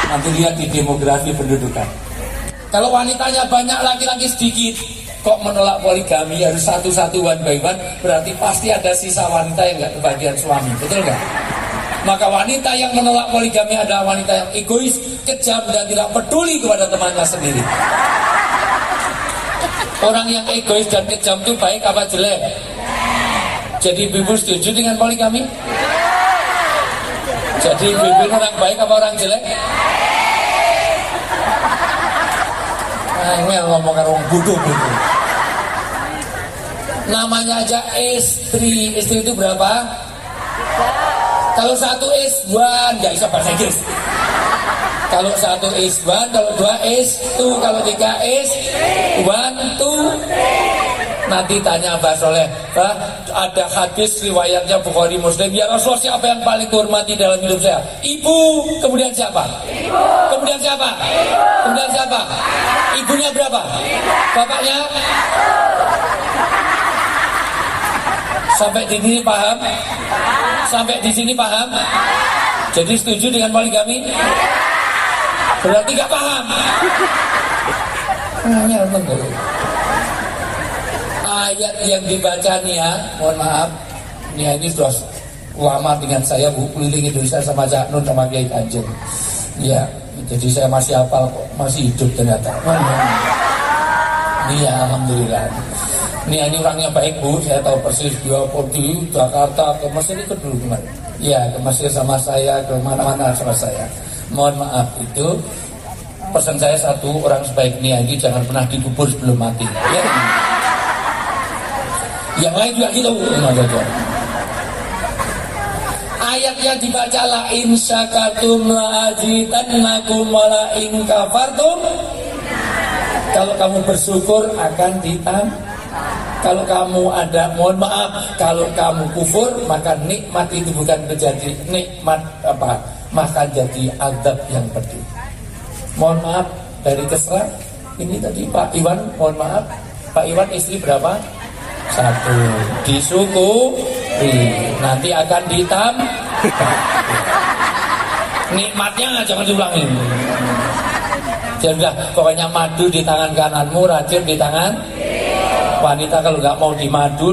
Nanti lihat di demografi pendudukan. Kalau wanitanya banyak, laki-laki sedikit, kok menolak poligami harus satu-satu one by one, berarti pasti ada sisa wanita yang nggak kebagian suami, betul nggak? Maka wanita yang menolak poligami adalah wanita yang egois, kejam, dan tidak peduli kepada temannya sendiri. Orang yang egois dan kejam itu baik apa jelek? Jadi ibu setuju dengan poligami? Jadi ibu orang baik apa orang jelek? Angel ngomong karo wong bodoh gitu. Namanya aja istri. Istri itu berapa? Kalau satu is one, nggak bisa bahasa Inggris. Kalau satu is one, kalau dua is two, kalau tiga is one two. Nanti tanya Mbah Soleh, Mbah, ada hadis riwayatnya Bukhari Muslim, ya Rasulullah, siapa yang paling dihormati dalam hidup saya? Ibu. Kemudian siapa? Ibu. Kemudian siapa? Ibu. Kemudian siapa? Ibunya berapa? Bapaknya? Sampai di sini paham? Sampai di sini paham? Jadi setuju dengan poligami? Berarti gak paham. Hanya menurut ayat yang dibaca nih ya, mohon maaf, nih ini sudah lama dengan saya, Bu, keliling Indonesia sama Cak Nun sama Kiai Kanjeng. Ya, jadi saya masih hafal kok, masih hidup ternyata. Nih ya, alhamdulillah. Nih ini orangnya baik, Bu, saya tahu persis dia pergi Jakarta ke Mesir itu dulu kemarin. Ya, ke Mesir sama saya, ke mana-mana sama saya. Mohon maaf, itu pesan saya satu, orang sebaik Nia ini jangan pernah dikubur sebelum mati. Ya. Yang lain juga gitu. Ayat yang dibaca la in syakartum la azidannakum wa la in kafartum. Kalau kamu bersyukur akan ditambah. Kalau kamu ada, mohon maaf, kalau kamu kufur maka nikmat itu bukan menjadi nikmat apa, maka jadi azab yang pedih. Mohon maaf dari Kesra, ini tadi Pak Iwan, mohon maaf, Pak Iwan istri berapa? Satu. Disyukuri, nanti akan ditambah. Nikmatnya jangan diulangi. Jadi pokoknya madu di tangan kananmu, racun di tangan. Wanita kalau nggak mau dimadu,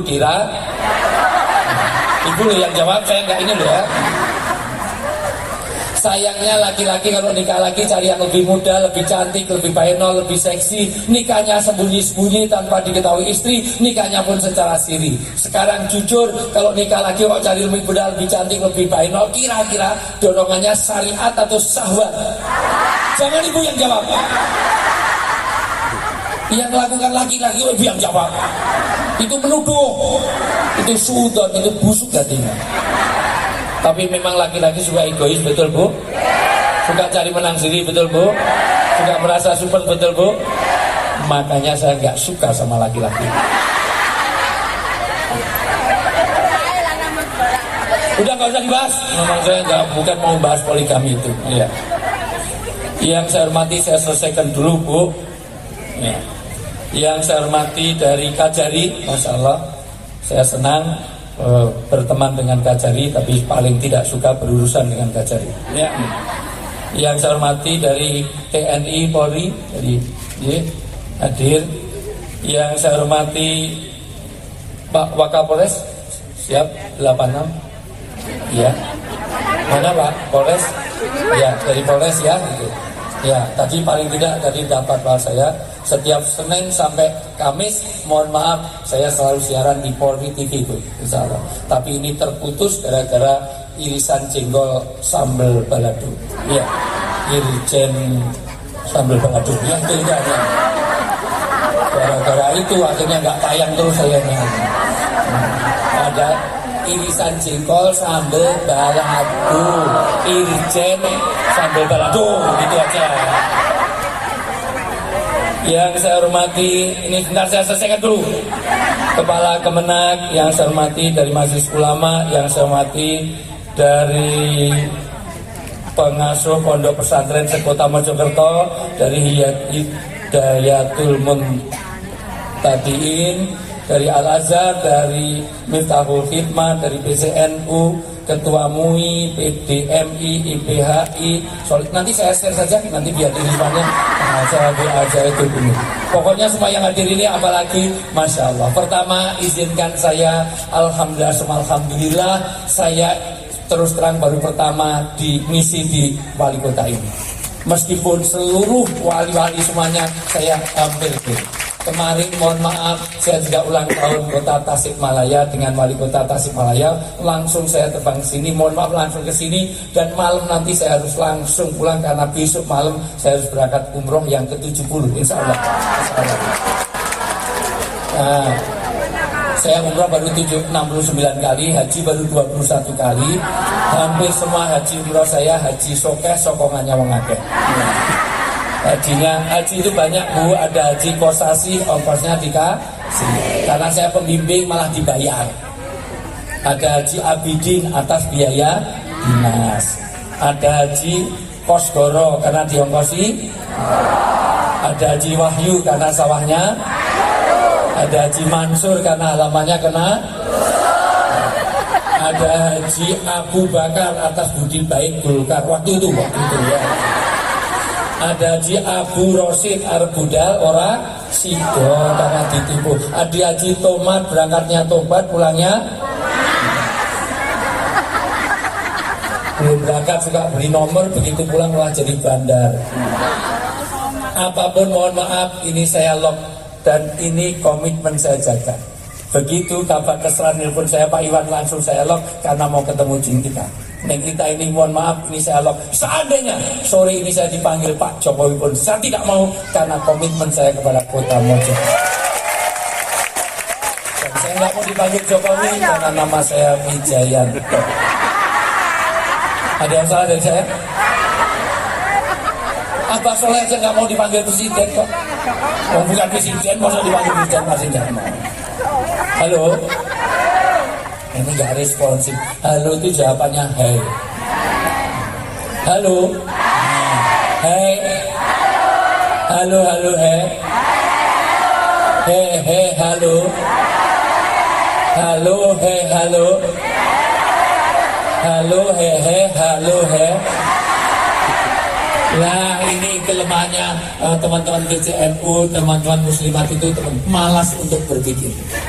ibu loh yang jawab, saya nggak ini loh ya. Sayangnya laki-laki kalau nikah lagi cari yang lebih muda, lebih cantik, lebih bahenol, lebih seksi. Nikahnya sembunyi-sembunyi tanpa diketahui istri, nikahnya pun secara siri. Sekarang jujur, kalau nikah lagi kok cari lebih muda, lebih cantik, lebih bahenol, kira-kira dorongannya syariat atau syahwat? Jangan ibu yang jawab. Yang lakukan laki-laki ibu yang jawab. Itu menuduh, itu suudon, itu busuk hatinya. Tapi memang laki-laki suka egois, betul Bu? Suka cari menang sendiri, betul Bu? Suka merasa super, betul Bu? Makanya saya nggak suka sama laki-laki. Udah nggak usah dibahas. Memang saya bukan mau bahas poligami itu. Ya. Yang saya hormati saya selesaikan dulu Bu. Ya. Yang saya hormati dari Kajari, Masya Allah, saya senang berteman dengan Kajari, tapi paling tidak suka berurusan dengan Kajari. Ya. Yang saya hormati dari TNI Polri, dari hadir. Yang saya hormati Pak Wakapolres, siap 86. Ya. Mana Pak Polres? Ya, dari Polres ya. Gitu. Ya, tadi paling tidak tadi dapat Pak saya. Setiap Senin sampai Kamis, mohon maaf, saya selalu siaran di Polri TV itu, insya Allah. Tapi ini terputus gara-gara irisan jengkol sambal balado. Ya, irisan sambal balado. Yang bedanya, gara-gara itu akhirnya nggak tayang terus saya nih. Ada irisan jengkol sambal balado, irisan sambal balado, gitu aja. Yang saya hormati, ini sebentar saya selesaikan dulu. Kepala Kemenak, yang saya hormati dari Majelis Ulama, yang saya hormati dari pengasuh Pondok Pesantren Sekota Mojokerto, dari Hidayatul Muntadiin, dari Al-Azhar, dari Miftahul Khidmah, dari PCNU, Ketua MUI, PDMI, IPHI, nanti saya share saja, nanti biar irisannya saya aja itu dulu. Pokoknya semua yang hadir ini apalagi Masya Allah. Pertama izinkan saya Alhamdulillah saya terus terang baru pertama di misi di wali kota ini. Meskipun seluruh wali-wali semuanya saya hampir kemarin mohon maaf saya juga ulang tahun kota Tasikmalaya dengan wali kota Tasikmalaya, langsung saya terbang ke sini, mohon maaf langsung ke sini, dan malam nanti saya harus langsung pulang karena besok malam saya harus berangkat umroh yang ke-70 insya Allah. Nah, saya umroh baru 69 kali, haji baru 21 kali. Hampir semua haji umroh saya haji sokeh, sokongannya wong akeh. Haji itu banyak Bu, ada haji kosasi, ongkosnya dikasih. Karena saya pembimbing malah dibayar. Ada haji abidin atas biaya dinas. Ada haji kosgoro karena diongkosi. Ada haji wahyu karena sawahnya. Ada haji Mansur karena halamannya kena. Ada haji Abu Bakar atas budi baik Golkar waktu itu ya. Ada haji Abu Rosid Arbudal orang sido karena ditipu. Ada haji Tomat berangkatnya tobat pulangnya belum berangkat suka beri nomor, begitu pulang malah jadi bandar. Apapun mohon maaf, ini saya lock dan ini komitmen saya jaga. Begitu kabar keseran nelpon saya Pak Iwan langsung saya lock karena mau ketemu jin kita. Neng kita ini mohon maaf ini saya lock. Seandainya sore ini saya dipanggil Pak Jokowi pun saya tidak mau karena komitmen saya kepada Kota Mojo. Dan saya nggak mau dipanggil Jokowi karena nama saya Wijayanto. Ada yang salah dari saya? Abah Soleh aja nggak mau dipanggil presiden kok. Oh, bukan presiden, masa dipanggil presiden masih nggak mau. Halo? Ini nggak responsif. Halo itu jawabannya hey. Halo? Hey. Halo, hey. Hey, halo. Halo, hey, halo. Halo, hey, halo, hey. Nah ini kelemahannya teman-teman PCNU, teman-teman muslimat itu malas untuk berpikir.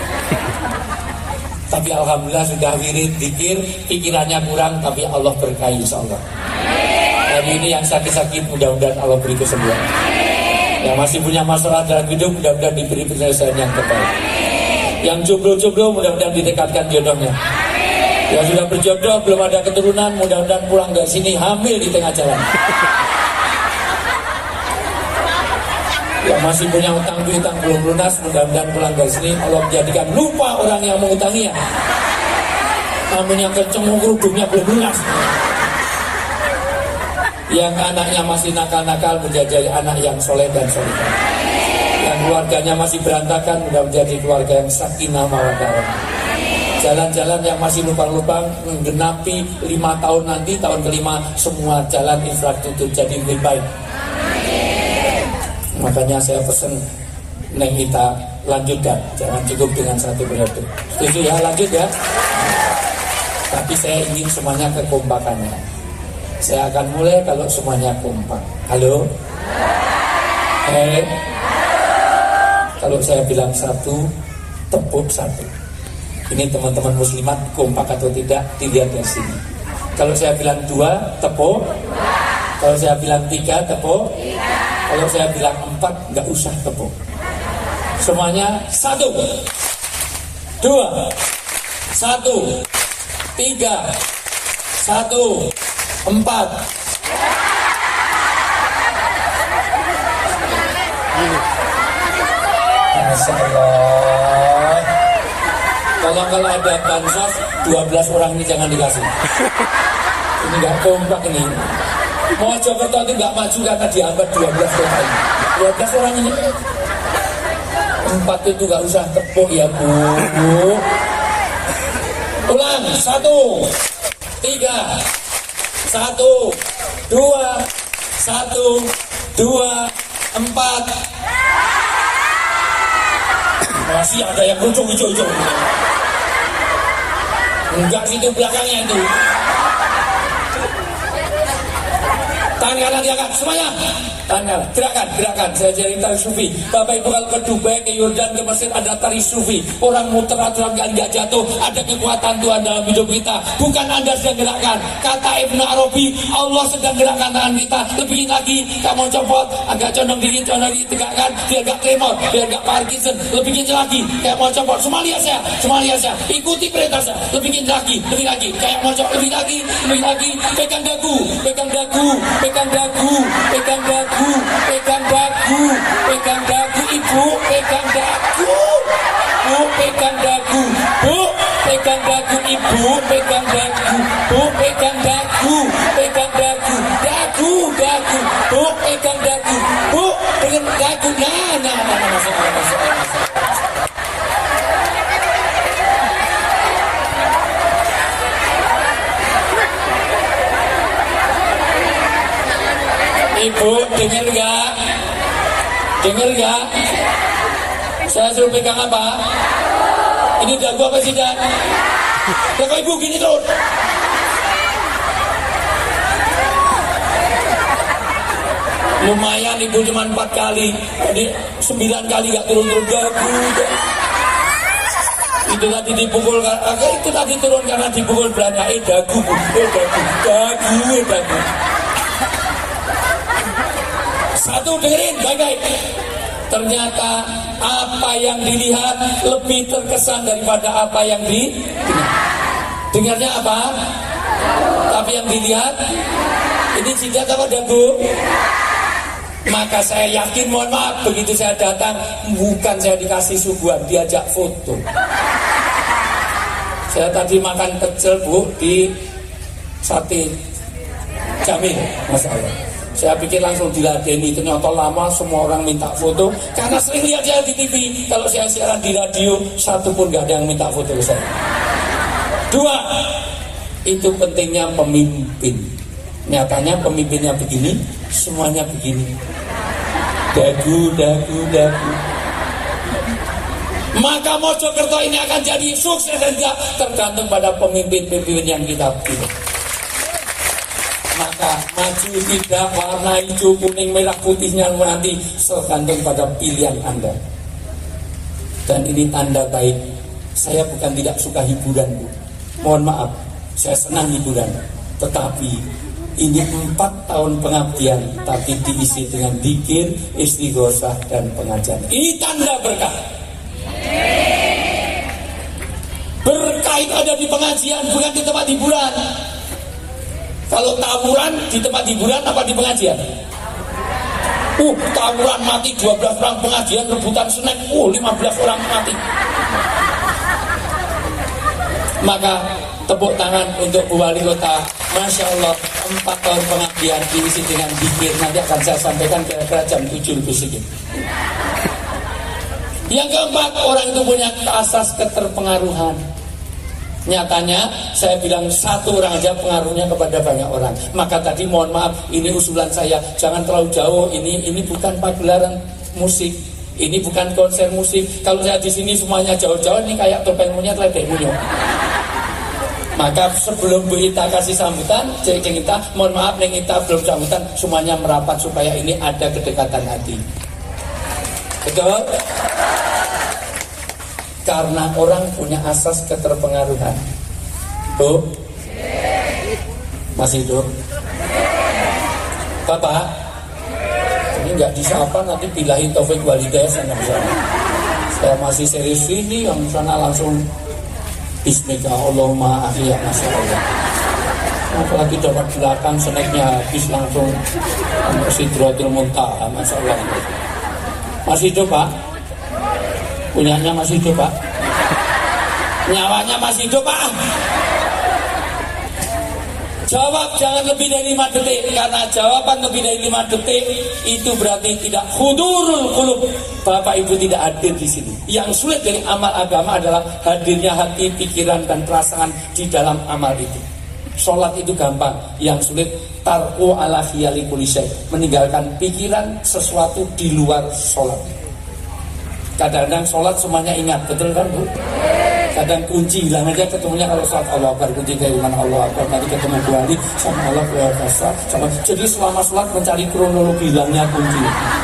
Tapi alhamdulillah sudah wirid zikir, pikirannya kurang tapi Allah berkahi insyaallah. Hari ini yang sakit-sakit mudah-mudahan Allah beri kesembuhan. Yang masih punya masalah dalam hidup mudah-mudahan diberi penyelesaian yang terbaik. Yang jomblo-jomblo mudah-mudahan didekatkan jodohnya. Yang sudah berjodoh belum ada keturunan mudah-mudahan pulang dari sini hamil di tengah jalan. Yang masih punya utang piutang belum lunas mudah-mudahan pulang dari sini Allah menjadikan lupa orang yang mengutanginya. Namun yang kenceng kerudungnya belum lunas. Yang anaknya masih nakal-nakal menjadi anak yang soleh dan soleh. Yang keluarganya masih berantakan mudah menjadi keluarga yang sakinah mawaddah. Jalan-jalan yang masih lubang-lubang menggenapi 5 tahun nanti tahun kelima semua jalan infrastruktur jadi lebih baik. Makanya saya pesan Neng kita lanjutkan, jangan cukup dengan satu periode. Setuju ya, lanjut ya. Tapi saya ingin semuanya kekompakannya. Saya akan mulai kalau semuanya kompak. Halo? Hey. Kalau saya bilang satu, tepuk satu. Ini teman-teman muslimat kompak atau tidak dilihat dari sini. Kalau saya bilang 2, tepuk. Kalau saya bilang 3, tepuk. Kalau saya bilang 4, nggak usah tepuk. Semuanya 1, 2, 1, 3, 1, 4. Masya Allah. Kalau ada bansos 12 orang ini jangan dikasih. Ini nggak kompak ini. Mojokerto itu nggak maju karena dihambat 12 orang ini. 12 orang ini 4 itu nggak usah tepuk ya Bu. Ulang 1, 3, 1, 2, 1, 2, 4. Masih ada yang lucu. Enggak situ belakangnya itu. Tangan kanan diangkat semuanya. Tangan gerakan. Saya jadi tari sufi. Bapak Ibu kalau ke Dubai, ke Yordan, ke Mesir ada tari sufi. Orang muter aturan kali nggak jatuh. Ada kekuatan Tuhan dalam hidup kita. Bukan Anda sedang gerakkan. Kata Ibnu Arabi, Allah sedang gerakkan tangan kita. Lebihin lagi. Kamu copot, agak condong dikit, tegakkan. Biar nggak tremor, biar nggak Parkinson. Lebihin lagi. Kayak mau copot. Semua lihat saya. Ikuti perintah saya. Lebihin lagi. Kayak mau copot. Lebih lagi. Pegang dagu. Pegang dagu ibu, pegang dagu. Bu, pegang dagu. Bu, pegang dagu ibu, pegang dagu. Bu, pegang dagu. Dagu. Bu, pegang dagu. Bu, pegang dagu. Nah, masuk. Ibu, dengar gak? Saya suruh pegang apa? Ini dagu apa tidak? Ya kok ibu gini terus? Lumayan ibu cuma 4 kali. Jadi 9 kali gak turun-turun dagu. Itu tadi dipukul, itu tadi turun karena dipukul belakang. Dagu. Satu, dengerin baik-baik. Ternyata apa yang dilihat lebih terkesan daripada apa yang didengar. Dengarnya apa? Tapi yang dilihat ini jidat apa dagu? Maka saya yakin, mohon maaf, begitu saya datang bukan saya dikasih suguhan, diajak foto. Saya tadi makan pecel Bu di Sate Jamil, Masya Allah. Saya pikir langsung diladeni, ternyata lama semua orang minta foto. Karena sering lihat saya di TV, kalau saya siaran di radio, satu pun gak ada yang minta foto saya. 2, itu pentingnya pemimpin. Nyatanya pemimpinnya begini, semuanya begini. Dagu. Maka Mojokerto ini akan jadi sukses dan tidak tergantung pada pemimpin-pemimpin yang kita pilih. Maka maju tidak, warna hijau, kuning, merah, putihnya nanti tergantung pada pilihan Anda. Dan ini tanda baik. Saya bukan tidak suka hiburan Bu. Mohon maaf, saya senang hiburan. Tetapi ini 4 tahun pengabdian, tapi diisi dengan zikir, istighosah dan pengajian. Ini tanda berkah. Berkah itu ada di pengajian, bukan di tempat hiburan. Kalau tawuran di tempat hiburan apa di pengajian? Tawuran mati 12 orang, pengajian rebutan snack, 15 orang mati. Maka tepuk tangan untuk Bu Wali Kota. Masya Allah, 4 tahun pengabdian diisi dengan zikir. Nanti akan saya sampaikan kira-kira jam 7 lebih sedikit. Yang keempat, orang itu punya asas keterpengaruhan. Nyatanya saya bilang 1 orang aja pengaruhnya kepada banyak orang. Maka tadi mohon maaf, ini usulan saya, jangan terlalu jauh. Ini bukan pagelaran musik, ini bukan konser musik. Kalau saya di sini semuanya jauh-jauh, ini kayak topeng monyet, ledek monyet. Maka sebelum Bu Ita kasih sambutan, Cik Ita, mohon maaf, Neng Ita belum sambutan, semuanya merapat supaya ini ada kedekatan hati. Betul? Karena orang punya asas keterpengaruhan. Bu, masih hidup? Bapak, ini nggak disapa nanti bilahi taufik walidayah sana. Saya masih serius ini, yang sana langsung Bismillah, Allahumma ahliya, Masya Allah. Apalagi dapat belakang snacknya habis langsung Sidratul Muntaha, Masya Allah. Masih hidup Pak? Punyanya masih hidup Pak? Nyawanya masih hidup Pak? Jawab jangan lebih dari 5 detik. Karena jawaban lebih dari 5 detik itu berarti tidak hudurul qulub. Bapak Ibu tidak hadir di sini. Yang sulit dari amal agama adalah hadirnya hati, pikiran dan perasaan di dalam amal itu. Sholat itu gampang. Yang sulit tarku ala khiyali kulli syai, meninggalkan pikiran sesuatu di luar sholat. Kadang-kadang sholat semuanya ingat, betul kan Bu? Kadang kunci hilang aja ketemunya kalau sholat Allah Akbar, kunci dari mana Allah Akbar, nanti ketemu dua kali sama Allah Akbar sama. Jadi selama sholat mencari kronologi hilangnya kunci.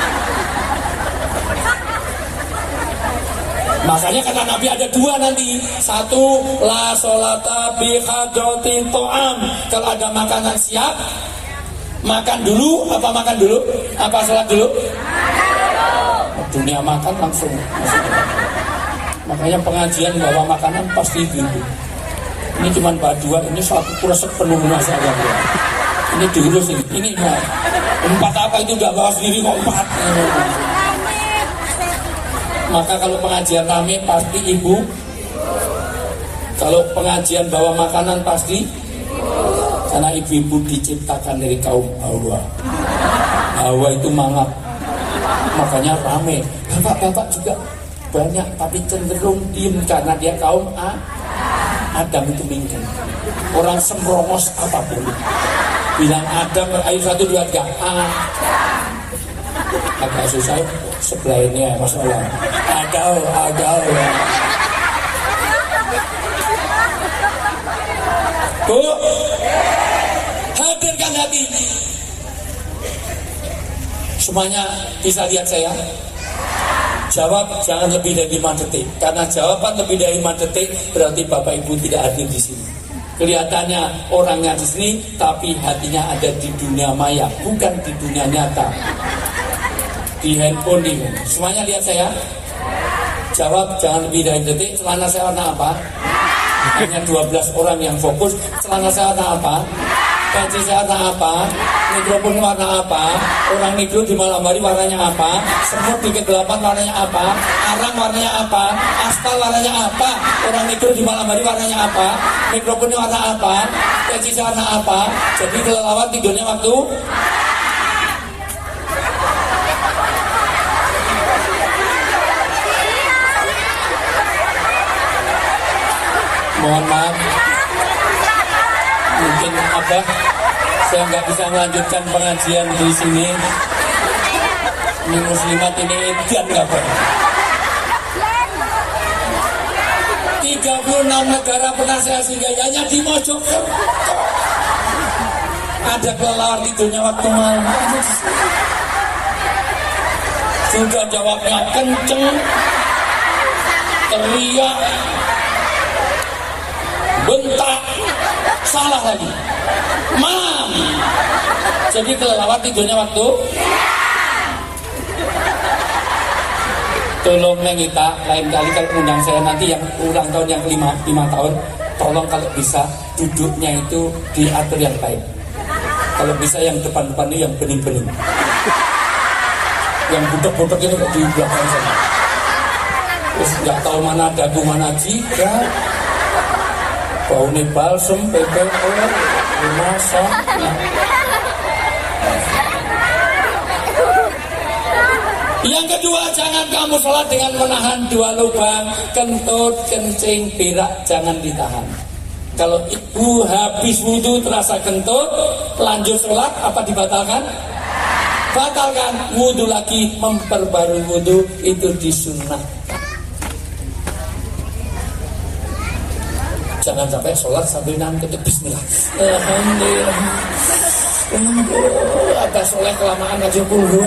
Makanya kata Nabi ada dua nanti. Satu, la sholata bi hadratin to'am. Kalau ada makanan siap, makan dulu. Apa makan dulu? Apa sholat dulu? Dunia makan langsung. Makanya pengajian bawa makanan pasti gitu. Ini cuma dua, ini satu kurasa penuh masalah. Ini diurus ini nah. 4 apa itu udah bawa sendiri kok 4. Maka kalau pengajian rame pasti ibu. Kalau pengajian bawa makanan pasti. Karena ibu-ibu diciptakan dari kaum Hawa. Hawa itu mangap. Makanya rame. Bapak-bapak juga banyak tapi cenderung diem karena dia kaum Adam itu mingkem. Orang semrongos apapun bilang Adam, ayo 1, 2, 3 agak susah sebelah ini ya masalah. Ada Bu, hadirkan hati. Semuanya bisa lihat saya. Jawab jangan lebih dari 5 detik. Karena jawaban lebih dari 5 detik berarti Bapak Ibu tidak hadir di sini. Kelihatannya orangnya di sini, tapi hatinya ada di dunia maya, bukan di dunia nyata. Di handphone ini. Semuanya lihat saya. Jawab jangan lebih dari detik. Celana saya warna apa? Hanya 12 orang yang fokus. Celana saya warna apa? Baju saya warna apa? Mikrofon warna apa? Orang negro di malam hari warnanya apa? Semut di kegelapan warnanya apa? Arang warnanya apa? Aspal warnanya apa? Orang negro di malam hari warnanya apa? Mikrofonnya warna apa? Baju saya warna apa? Jadi kelelawar tidurnya waktu mohon maaf, mungkin saya nggak bisa melanjutkan pengajian di sini. Ini muslimat ini edan nggak boleh. 36 negara pernah saya singgah, hanya di Mojokerto ada kelelawar tidurnya waktu malam. Sudah jawabnya kenceng, teriak, bentak, salah lagi. Malam. Jadi kelelawar tidurnya waktu. Tolong kita lain kali kalau undang saya nanti yang ulang tahun yang 5 tahun, tolong kalau bisa duduknya itu diatur yang baik. Kalau bisa yang depan-depan ini yang bening-bening. Yang budek-budek itu di belakang sana. Terus nggak tahu mana dagu mana jidat. Bau nih balsem, PPO, masak. Yang kedua, jangan kamu sholat dengan menahan 2 lubang, kentut, kencing, berak, jangan ditahan. Kalau ibu habis wudhu terasa kentut, lanjut sholat, apa dibatalkan? Batalkan, wudhu lagi, memperbarui wudhu, itu disunnahkan. Jangan sampai sholat sambil nahan kentut, bismillah. Alhamdulillah. Ada soleh kelamaan aja puluh.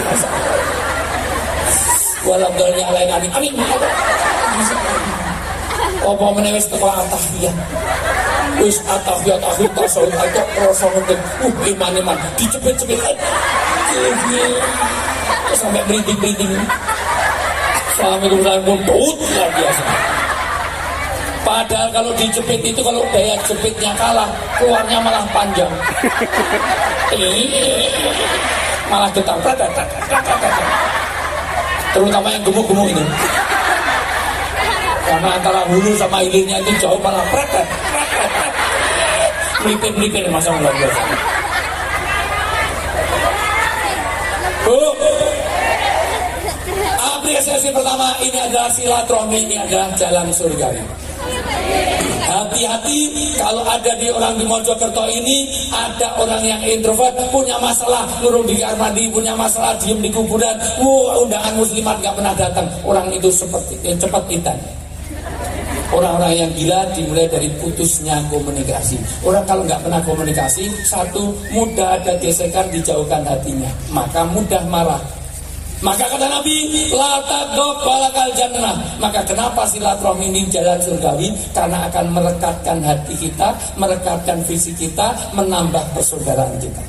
Walhamdulillah alaina amin. Amin. Apa menewis teko atahiyat. Wis atahiyat akhir tasawuf itu rasa ngeten. Iman dicepet-cepet. Sampai berinting-berinting. Assalamualaikum warahmatullahi wabarakatuh. Padahal kalau dijepit itu, kalau daya jepitnya kalah, keluarnya malah panjang. Malah getar. Terutama yang gemuk-gemuk itu. Karena antara hulu sama hilirnya itu jauh, malah melipir-melipir masa luar biasa. Bu, apresiasi pertama ini adalah silaturahmi, ini adalah jalan surga. Hati-hati kalau ada di orang di Mojokerto ini ada orang yang introvert, punya masalah nurung di kamar mandi, punya masalah diem di kuburan, undangan muslimat gak pernah datang, orang itu seperti cepat intan. Orang-orang yang gila dimulai dari putusnya komunikasi. Orang kalau nggak pernah komunikasi, satu, mudah ada gesekan, dijauhkan hatinya, maka mudah marah. Maka kata Nabi, la taqdab walakal jannah. Maka kenapa silaturahmi ini jalan surgawi? Karena akan merekatkan hati kita, merekatkan visi kita, menambah persaudaraan kita.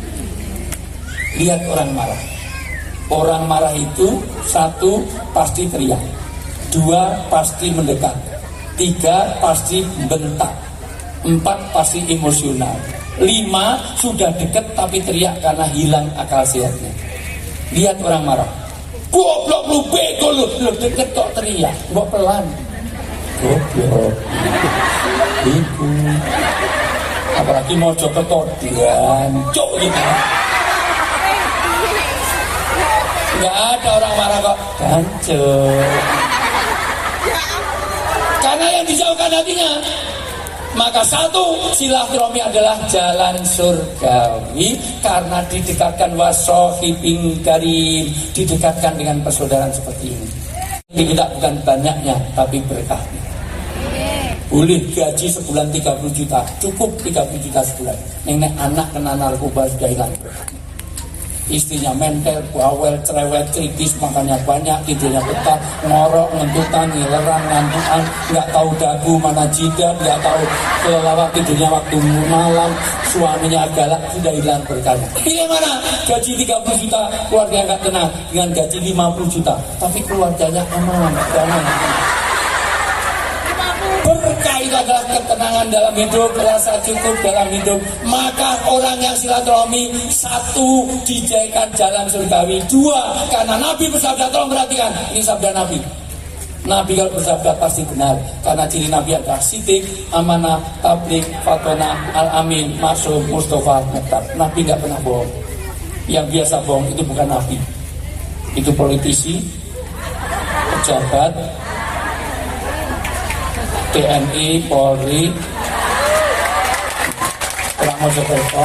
Lihat orang marah. Orang marah itu, satu, pasti teriak, dua, pasti mendekat, tiga, pasti bentak, empat, pasti emosional, lima, sudah dekat tapi teriak karena hilang akal sehatnya. Lihat orang marah, goblok lu, bego lu deket kok teriak, kok pelan, goblok, bego. Apalagi mau coba ketodian, cok gitu. Nggak ada orang marah kok, gancel. Karena yang dijauhkan hatinya. Maka satu, silaturahmi adalah jalan surgawi karena didekatkan wasohibin karim, didekatkan dengan persaudaraan seperti ini. Kita bukan banyaknya tapi berkahnya. Boleh gaji sebulan 30 juta, cukup 30 juta sebulan. Nenek anak kena narkoba sudah hilang. Istrinya mentel, bawel, cerewet, kritis, makannya banyak, tidurnya betah, ngorok, ngentutan, ngileran, ngantukan, nggak tahu dagu mana jidat, nggak tahu kelelawar, tidurnya waktu malam, suaminya galak, sudah hilang berkahnya. Pilih mana? Gaji 30 juta, keluarga nggak tenang, dengan gaji 50 juta, tapi keluarganya aman, damai. Berkah itu adalah ketenangan dalam hidup, rasa cukup dalam hidup. Maka orang yang silaturahmi, satu, dijadikan jalan surgawi. Dua, karena Nabi bersabda, tolong perhatikan, ini sabda Nabi. Nabi kalau bersabda pasti benar, karena ciri Nabi adalah sidik, amanah, tablik, fatona, al-amin, masuk, mustafa, mukhtar. Nabi nggak pernah bohong. Yang biasa bohong itu bukan Nabi, itu politisi, pejabat, TNI, Polri, orang Mojokerto,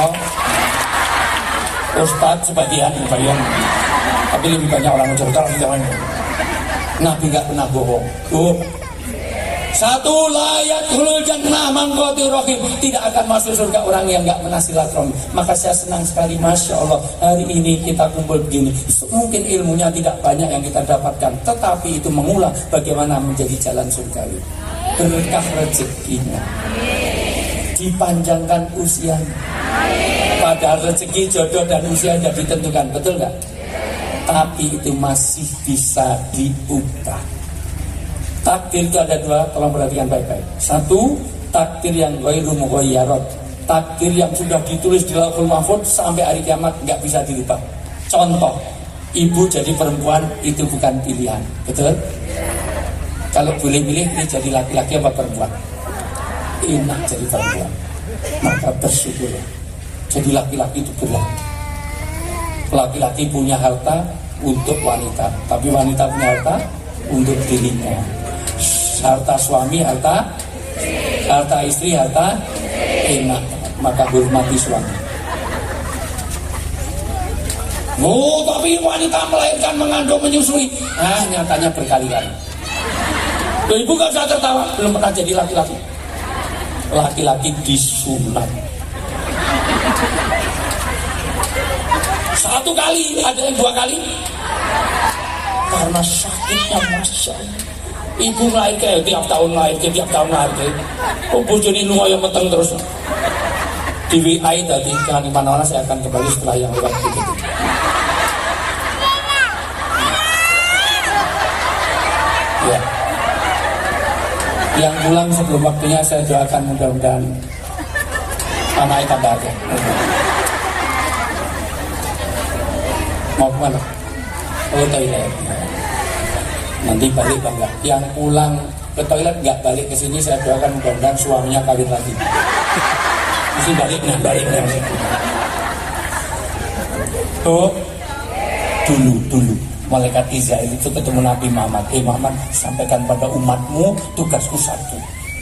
Ustadz sebagian, tapi lebih banyak orang Mojokerto. Nabi nggak pernah bohong. Satu, layak hulul jannah mangkotir rohim, tidak akan masuk surga orang yang nggak pernah silaturahmi. Maka saya senang sekali, masya Allah, hari ini kita kumpul begini. Mungkin ilmunya tidak banyak yang kita dapatkan, tetapi itu mengulang bagaimana menjadi jalan surgawi. Berkah rezekinya, dipanjangkan usianya. Padahal rezeki, jodoh dan usia sudah ditentukan, betul nggak? Tapi itu masih bisa diubah. Takdir itu ada dua, tolong perhatikan baik-baik. Satu, takdir yang ghairu mughayyarat, takdir yang sudah ditulis di Lauhul Mahfuz sampai hari kiamat nggak bisa dirubah. Contoh, ibu jadi perempuan itu bukan pilihan, betul? Kalau boleh milih, ini jadi laki-laki apa perempuan? Enak jadi perempuan, maka bersyukur. Jadi laki-laki itu berat. Laki-laki punya harta untuk wanita, tapi wanita punya harta untuk dirinya. Harta suami, harta istri, harta enak, maka hormati suami. Oh, tapi wanita melahirkan, mengandung, menyusui, nyatanya berkali-kali. Ibu gak usah tertawa, belum pernah jadi laki-laki. Laki-laki disunat. Satu kali, ada yang dua kali. Karena sakitnya, masya Allah. Ibu melahirkan tiap tahun lahir. Oh, bojone lunga yang meteng terus. Di WA tadi, jangan di mana-mana, saya akan kembali setelah yang lewat begitu. Ya. Yang pulang sebelum waktunya saya doakan mudah-mudahan anaknya tambah aja. Mau kemana? Oh, toilet. Nanti balik bangga. Yang pulang ke toilet nggak balik ke sini, saya doakan mudah-mudahan suaminya kawin lagi. Mesti balik. Tuh, dulu malaikat Israel itu ketemu Nabi Muhammad. Muhammad, sampaikan pada umatmu tugasku satu.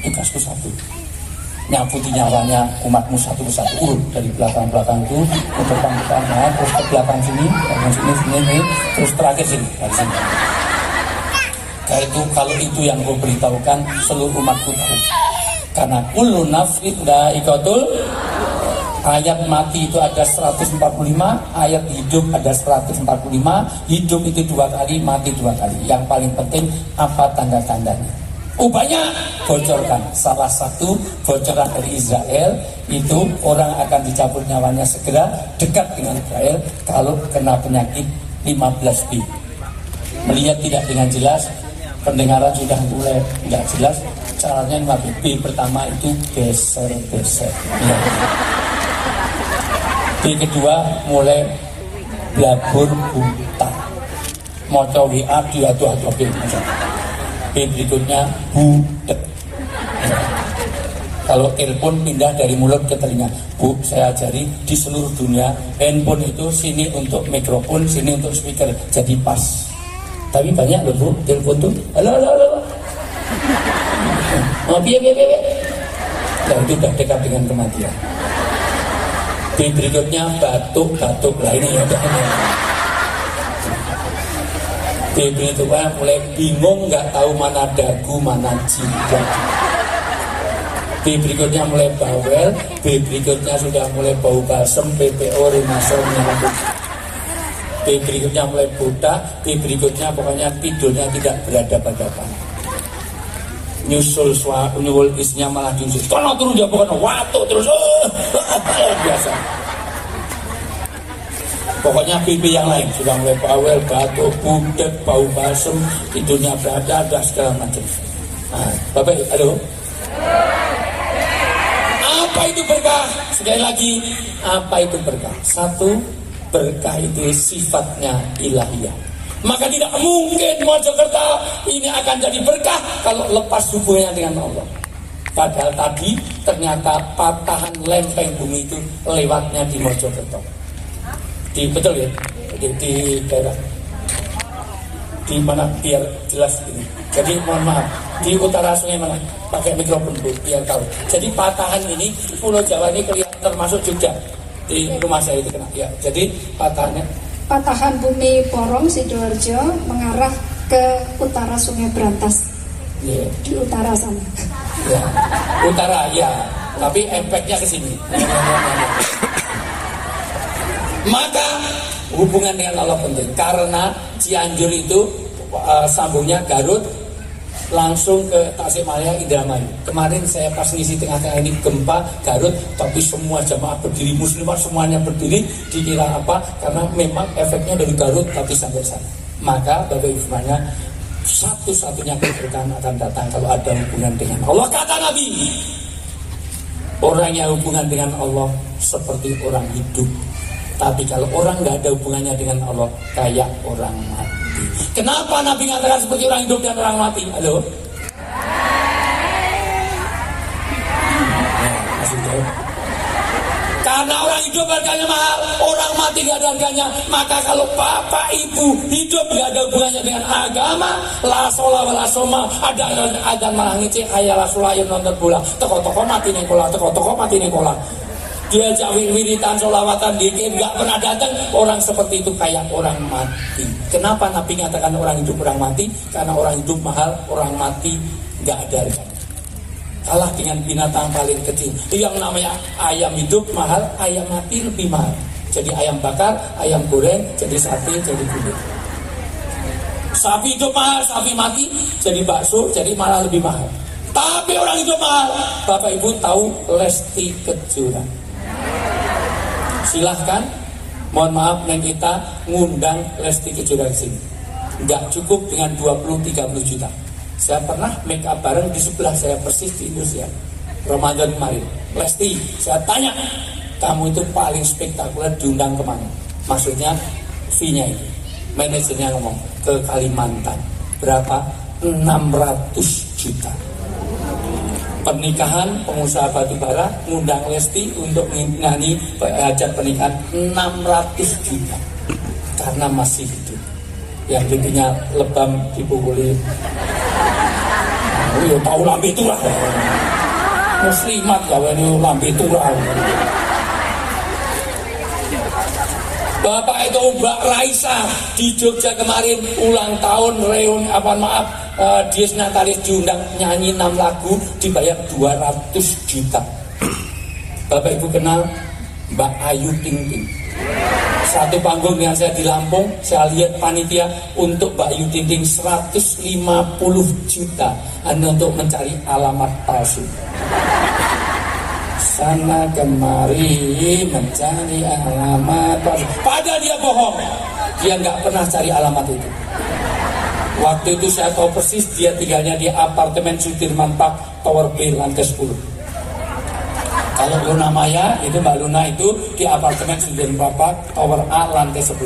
Nyaputi nyawanya umatmu satu persatu. Urut dari belakang itu ke depan, terus ke belakang sini, terus terakhir sini, dari sini. Itu kalau itu yang gue beritahukan, seluruh umatku tahu. Karena kullu nafsin dha'iqatul. Ayat mati itu ada 145, ayat hidup ada 145. Hidup itu 2 kali, mati 2 kali. Yang paling penting apa tanda-tandanya? Banyak bocorkan. Salah satu bocoran dari Israel itu orang akan dicabut nyawanya segera dekat dengan Israel kalau kena penyakit 15B. Melihat tidak dengan jelas, pendengaran sudah mulai tidak jelas. Caranya 15B pertama itu geser-geser. Ya. B kedua mulai blabur buta, moco WA diadu-adu. B berikutnya budek. Kalau telepon pindah dari mulut ke telinga. Bu, saya ajari di seluruh dunia handphone itu sini untuk mikrofon, sini untuk speaker, jadi pas. Tapi banyak loh Bu, telepon tuh halo. Oh biar. Nah, itu udah dekat dengan kematian. B berikutnya batuk lah ini ya. B berikutnya mulai bingung, nggak tahu mana dagu mana jidat. B berikutnya mulai bawel. B berikutnya sudah mulai bau balsem, PPO, rheumatisme, nyamuk. B berikutnya mulai buta. B berikutnya pokoknya tidurnya tidak berhadapan-hadapan. Nyusul isinya malah nyusul. Kono terus dia bukan watuk terus. Biasa. Pokoknya pipi yang lain sudah mulai bawel, batuk, budek, bau balsem, tidurnya berada segala macam. Nah, Bapak, halo. Apa itu berkah? Sekali lagi, apa itu berkah? Satu, berkah itu sifatnya ilahiyah. Maka tidak mungkin Mojokerto ini akan jadi berkah kalau lepas hubungannya dengan Allah. Padahal tadi ternyata patahan lempeng bumi itu lewatnya di Mojokerto. Betul ya? Di daerah di mana biar jelas ini. Jadi mohon maaf, di utara sungai mana? Pakai mikrofon Bu, biar tahu. Jadi patahan ini Pulau Jawa ini kelihatan termasuk Jogja. Di rumah saya itu kena. Ya, jadi patahan bumi Porong Sidoarjo mengarah ke utara Sungai Brantas. Yeah. Di utara sana. Ya, utara ya, tapi efeknya ke sini. Maka hubungan dengan Allah penting karena Cianjur itu sambungnya Garut langsung ke Tasikmalaya, Indramayu. Kemarin saya pas ngisi tengah-tengah ini gempa Garut, tapi semua jamaah berdiri, muslimat semuanya berdiri. Dikira apa? Karena memang efeknya dari Garut tapi sampai sana. Maka Bapak Ibu semuanya, satu-satunya keberkahan akan datang kalau ada hubungan dengan Allah. Kata Nabi, orang yang hubungan dengan Allah seperti orang hidup. Tapi kalau orang nggak ada hubungannya dengan Allah, kayak orang mati. Kenapa Nabi mengatakan seperti orang hidup dan orang mati? Halo? Karena orang hidup harganya mahal, orang mati nggak ada harganya. Maka kalau bapak ibu hidup nggak ada hubungannya dengan agama, la sholat wala soma, ada malah ngecek ayat Rasulullah yang nonton bola, toko-toko mati nengkola, toko-toko mati nengkola. Dia jauh wiritan solawatan dikit nggak pernah datang. Orang seperti itu kayak orang mati. Kenapa Nabi mengatakan orang hidup orang mati? Karena orang hidup mahal, orang mati nggak ada harganya. Kalah dengan binatang paling kecil. Yang namanya ayam hidup mahal, ayam mati lebih mahal. Jadi ayam bakar, ayam goreng, jadi sate, jadi kulit. Sapi hidup mahal, sapi mati, jadi bakso, jadi malah lebih mahal. Tapi orang hidup mahal. Bapak Ibu tahu Lesti Kejora? Silahkan, mohon maaf yang kita ngundang Lesti Kejora ke sini. Nggak cukup dengan 20-30 juta. Saya pernah make up bareng di sebelah saya persis di Indonesia Ramadan kemarin. Lesti, saya tanya, kamu itu paling spektakuler diundang kemana? Maksudnya fee-nya ini. Manajernya ngomong ke Kalimantan. Berapa? 600 juta. Pernikahan pengusaha batubara ngundang Lesti untuk nyanyi hajat pernikahan 600 juta karena masih hidup. Yang pipinya lebam dipukuli. Oh ya tahu lambe turah. Muslimat gawe lambe turah. Bapak itu Mbak Raisa di Jogja kemarin ulang tahun reuni Dies Natalis diundang nyanyi 6 lagu dibayar 200 juta. Bapak Ibu kenal Mbak Ayu Ting Ting? Satu panggung yang saya di Lampung, saya lihat panitia untuk Mbak Ayu Ting Ting 150 juta hanya untuk mencari alamat palsu. Sana kemari mencari alamat palsu. Padahal dia bohong. Dia nggak pernah cari alamat itu. Waktu itu saya tahu persis dia tinggalnya di apartemen Sudirman Park Tower B lantai 10. Kalau Luna Maya itu Mbak Luna itu di apartemen Sudirman Park Tower A lantai 11.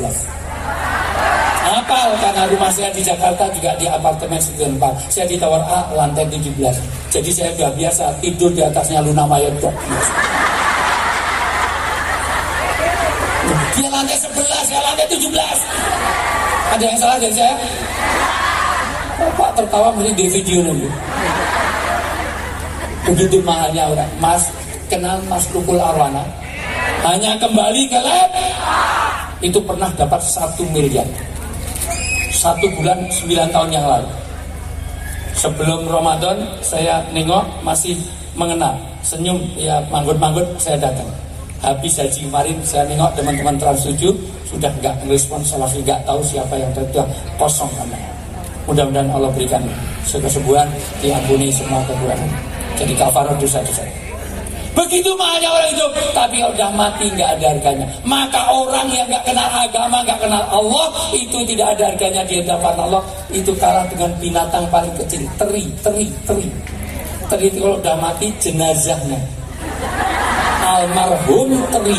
Apal karena rumah saya di Jakarta juga di apartemen Sudirman Park. Saya di Tower A lantai 17. Jadi saya sudah biasa tidur di atasnya Luna Maya dok. Dia lantai 11, saya lantai 17. Ada yang salah dari saya? Bapak tertawa mesti di video dulu. Begitu mahalnya orang. Mas kenal Mas Lukul Arwana? Hanya kembali ke lab itu pernah dapat 1 miliar. 1 bulan 9 tahun yang lalu. Sebelum Ramadan saya nengok masih mengenal, senyum ya manggut-manggut saya datang. Habis haji kemarin saya nengok teman-teman Trans 7 sudah nggak merespon, sama sekali nggak tahu siapa yang sudah kosong kamar. Mudah-mudahan Allah berikan kesembuhan, diampuni semua kekurangan. Jadi kafarah dosa-dosa. Begitu mahalnya orang itu, tapi kalau sudah mati nggak ada harganya. Maka orang yang nggak kenal agama, nggak kenal Allah, itu tidak ada harganya di hadapan Allah. Itu kalah dengan binatang paling kecil, teri. Teri itu kalau sudah mati jenazahnya. Almarhum teri.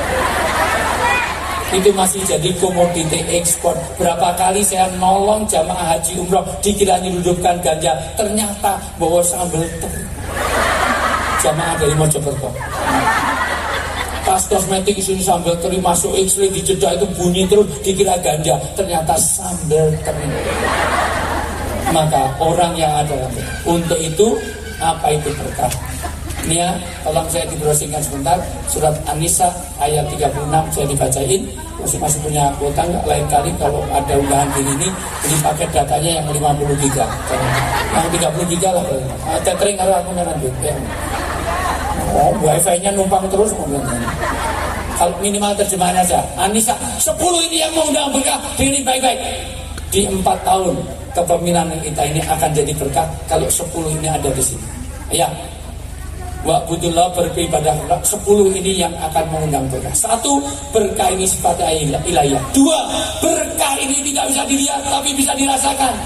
Itu masih jadi komoditi ekspor. Berapa kali saya nolong jamaah haji umroh dikira nyelundupkan ganja, ternyata bawa sambal teri. Jamaah dari Mojokerto. Tas kosmetik isinya sambal teri, masuk X-ray di jeda itu bunyi terus dikira ganja, ternyata sambal teri. Maka orang yang ada untuk itu apa itu berkah? Ini ya, tolong saya dibrowsingkan sebentar. Surat An-Nisa ayat 36 saya dibacain. Masih punya kuota nggak? Lain kali kalau ada unggahan ini beli paket datanya yang 50 giga. Yang 30 giga lah. Tethering harus aku nanti. Oh, wifi-nya numpang terus. Kalau minimal terjemahannya saja. An-Nisa 10 ini yang mengundang berkah. Ini baik-baik. Di 4 tahun kepemimpinan kita ini akan jadi berkah kalau 10 ini ada di sini. Ya. Wa'budullah beribadah 10 ini yang akan mengundang berkah. 1, berkah ini sifatnya ilahiyah. 2, berkah ini tidak bisa dilihat tapi bisa dirasakan.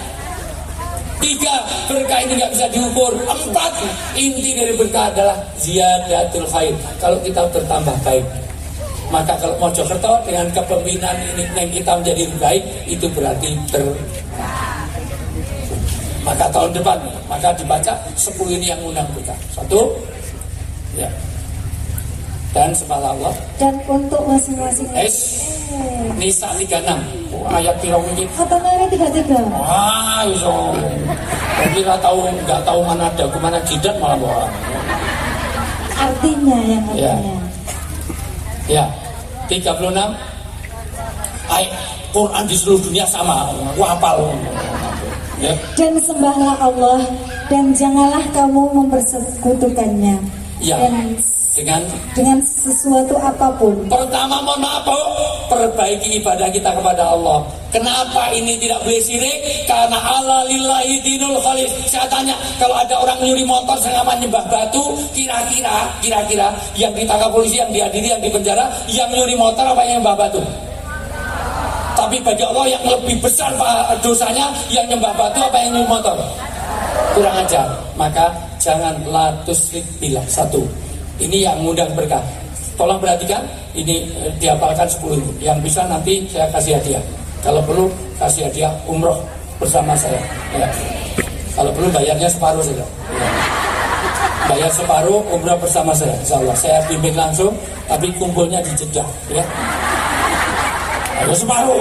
3, berkah ini tidak bisa diukur. 4, inti dari berkah adalah ziyadatul khair. Kalau kita bertambah baik. Maka kalau Mojokerto dengan kepemimpinan ini yang kita menjadi lebih baik, itu berarti berkah. Maka tahun depan, maka dibaca 10 ini yang mengundang berkah. 1, ya. Dan sembahlah Allah. Dan untuk masing-masing Nisa 36. Ayat pirang ini. Khatamnya 33. Wah, iso. Jadi nggak tahu mana ada, kemana jidat malah bawa. Artinya yang artinya. Ya. 36. Ayat Quran di seluruh dunia sama. Wah, hafal. Ya. Dan sembahlah Allah dan janganlah kamu mempersekutukannya. Ya. Dengan sesuatu apapun. Pertama, mohon maaf, perbaiki ibadah kita kepada Allah. Kenapa ini tidak boleh syirik? Karena Allah lillahi dinul khalis. Saya tanya, kalau ada orang nyuri motor sengaja nyembah batu, kira-kira yang ditangkap polisi, yang diadili, yang dipenjara, yang nyuri motor apa yang nyembah batu? Tapi bagi Allah yang lebih besar dosanya yang nyembah batu apa yang nyuri motor? Kurang ajar. Maka jangan la tusyrik billah. 1. Ini yang mengundang berkah. Tolong perhatikan, ini dihafalkan 10 itu. Yang bisa nanti saya kasih hadiah. Kalau perlu kasih hadiah umroh bersama saya. Ya. Kalau perlu bayarnya separuh saja. Ya. Bayar separuh umroh bersama saya. Insyaallah saya bimbing langsung, tapi kumpulnya di Jeddah. Ya. Ada separuh.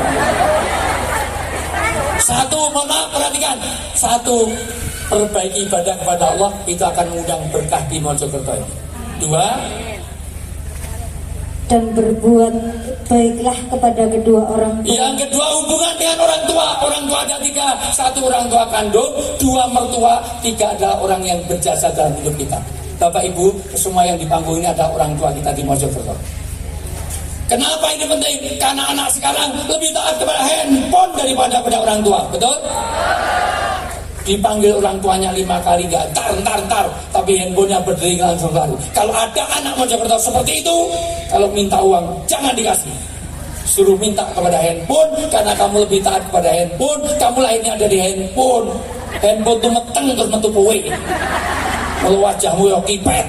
1, mohon maaf, perhatikan. 1, perbaiki ibadah kepada Allah, itu akan mengundang berkah di Mojokerto. 2, dan berbuat baiklah kepada kedua orang tua. Yang kedua, hubungan dengan orang tua. Orang tua ada 3. 1 orang tua kandung, 2 mertua, 3 adalah orang yang berjasa dalam hidup kita. Bapak Ibu, semua yang di panggung ini ada orang tua kita di Mojokerto. Kenapa ini penting? Karena anak sekarang lebih taat kepada handphone daripada pada orang tua. Betul? Dipanggil orang tuanya 5 kali nggak tar, tapi handphonenya berdiri langsung lari. Kalau ada anak Mojokerto seperti itu, kalau minta uang jangan dikasih, suruh minta kepada handphone, karena kamu lebih taat kepada handphone. Kamu lahirnya ada di handphone. Handphone tuh meteng terus metu kowe. Kalau wajahmu ya kipet.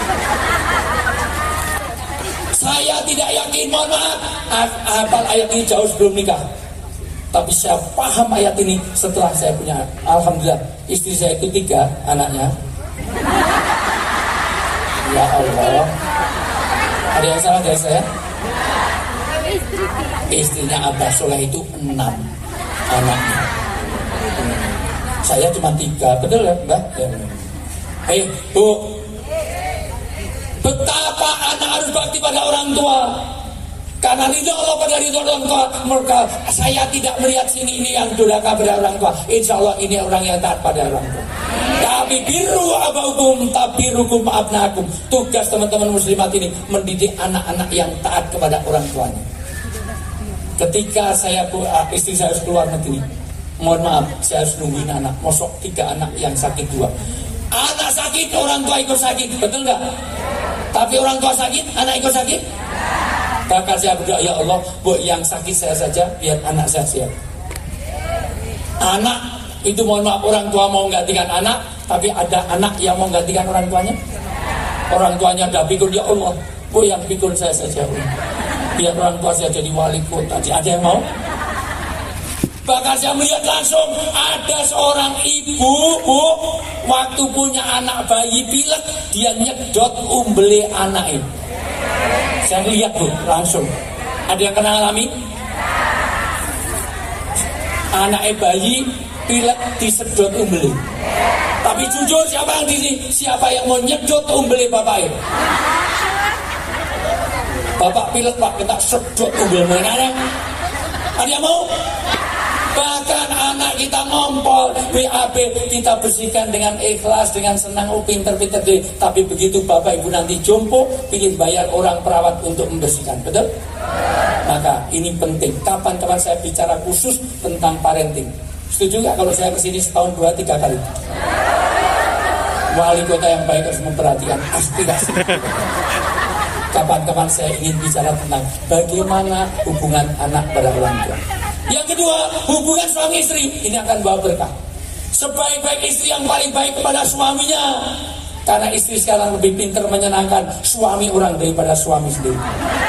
Saya tidak yakin, mohon maaf, hafal ayat ini jauh sebelum nikah. Tapi saya paham ayat ini setelah saya punya. Alhamdulillah, istri saya itu 3 anaknya. Ya Allah. Ada yang salah dari saya? Istrinya Abah Soleh itu 6 anaknya. Saya cuma 3, betul ya, Mbak? Ayo, Bu. Betapa anak harus bakti pada orang tua. Karena ridho Allah pada ridho orang tua. Maka saya tidak melihat sini ini yang durhaka pada orang tua. Insya Allah ini orang yang taat pada orang tua. Tapi biru abaukum tabirukum abnakum. Tugas teman-teman muslimat ini mendidik anak-anak yang taat kepada orang tuanya. Ketika istri saya harus keluar negeri, mohon maaf, saya harus nungguin anak. Mosok 3 anak yang sakit 2. Anak sakit, orang tua ikut sakit, betul nggak? Tapi orang tua sakit, anak ikut sakit. Bahkan saya berdoa, ya Allah, buat yang sakit saya saja, biar anak saya sehat. Anak itu mohon maaf, orang tua mau menggantikan anak, tapi ada anak yang mau menggantikan orang tuanya. Orang tuanya ada pikul, ya Allah, buat yang pikul saya saja, biar orang tua saya jadi wali kota. Ada yang mau? Bahkan saya melihat langsung ada seorang ibu, Bu, waktu punya anak bayi pilek, dia nyedot umbele anaknya. Saya lihat, Bu, langsung. Ada yang pernah alami? Anaknya bayi pilek disedot umbele. Tapi jujur, siapa yang siapa yang mau nyedot umbele bapaknya? Bapak pilek, Pak, kita sedot umbele mana? Ada yang mau? Bahkan anak kita ngompol, BAB kita bersihkan dengan ikhlas, dengan senang, pinter-pinter deh. Tapi begitu Bapak Ibu nanti jompo, ingin bayar orang perawat untuk membersihkan, betul? Maka ini penting. Kapan-kapan saya bicara khusus tentang parenting. Setuju nggak kalau saya kesini setahun 2-3 kali? Wali kota yang baik harus memperhatikan aspirasi. Kapan-kapan saya ingin bicara tentang bagaimana hubungan anak pada orang tua. Yang kedua, hubungan suami istri. Ini akan bawa berkah. Sebaik-baik istri yang paling baik kepada suaminya. Karena istri sekarang lebih pintar menyenangkan suami orang daripada suami sendiri.